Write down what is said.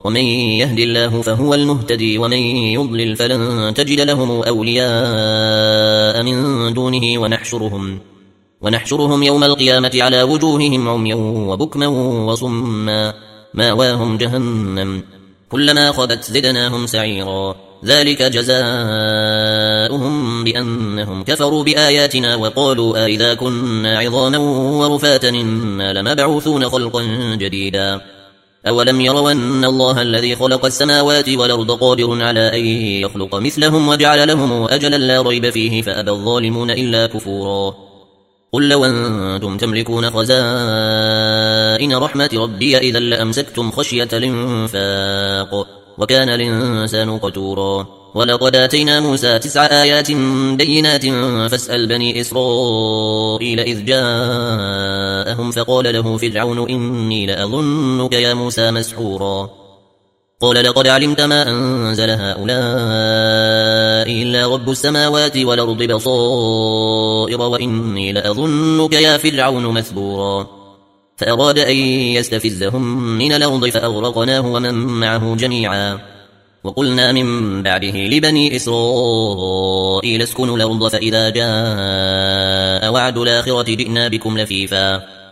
ومن يهد الله فهو المهتدي ومن يضلل فلن تجد لهم أولياء من دونه ونحشرهم يوم القيامة على وجوههم عميا وبكما وصما ماواهم جهنم كلما خبت زدناهم سعيرا ذلك جزاؤهم بأنهم كفروا بآياتنا وقالوا أئذا كنا عظاما ورفاتا إنا لمبعوثون خلقا جديدا أولم يروا أن الله الذي خلق السماوات والأرض قادر على أن يخلق مثلهم وجعل لهم أجلا لا ريب فيه فأبى الظالمون إلا كفورا قل لو أنتم تملكون خزائن رحمة ربي إذا لأمسكتم خشية الإنفاق وكان الإنسان قتورا ولقد آتينا موسى 9 آيات بينات فاسأل بني إسرائيل إذ جاءهم فقال له فرعون إني لأظنك يا موسى مسحورا قال لقد علمت ما أنزل هؤلاء إلا رب السماوات والأرض بصائر وإني لأظنك يا فرعون مثبورا فأراد أن يستفزهم من الأرض فأغرقناه ومن معه جميعا وقلنا من بعده لبني إسرائيل اسكنوا الأرض فإذا جاء وعد الآخرة جئنا بكم لفيفا